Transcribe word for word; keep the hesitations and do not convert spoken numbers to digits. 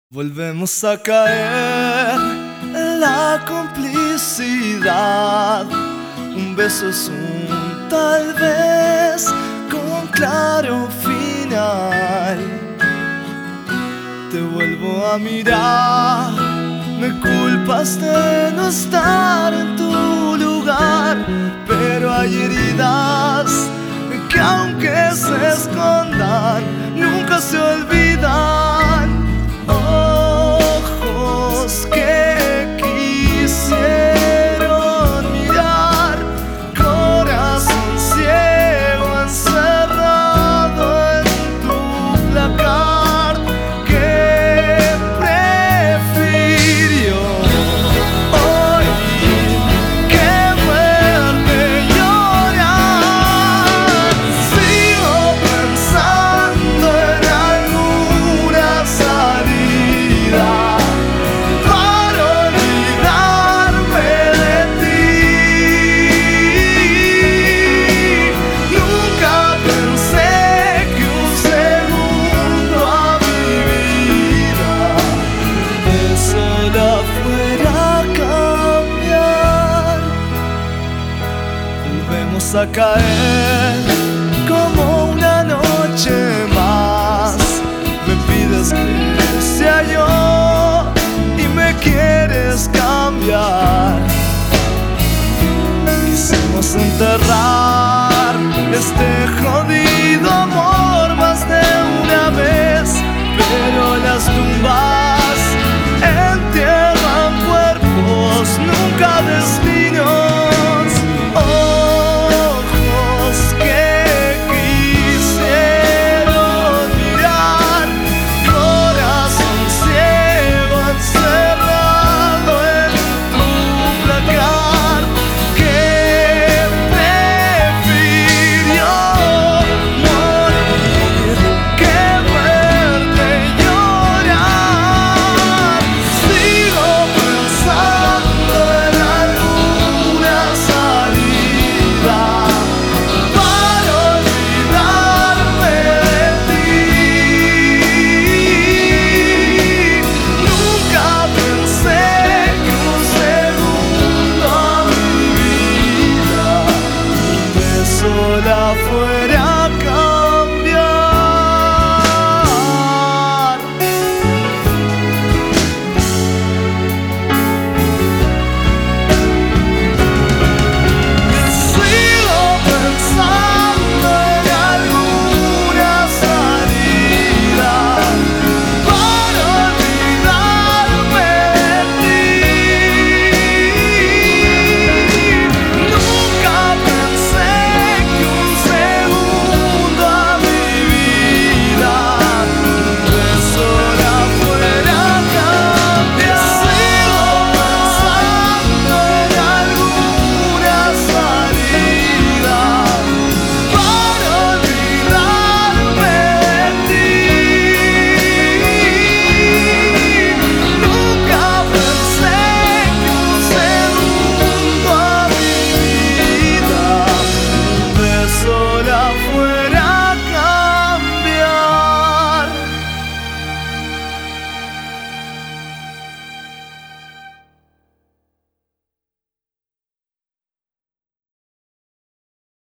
Volvemos a caer en la complicidad. Un beso es un tal vez con claro final. Te vuelvo a mirar, me culpas de no estar en tu lugar, pero hay heridas que aunque se escondan nunca se olvidan. Ojos que quisieron mirar, corazón ciego encerrado en tu placar, que prefirió hoy que verte llorar. Sigo pensando en alguna salida para olvidarme de ti. Nunca pensé que un segundo a mi vida de sola fuera a cambiar. Volvemos a caer como una noche más. Me pides que sea yo y me quieres cambiar. Quisimos enterrar este jodido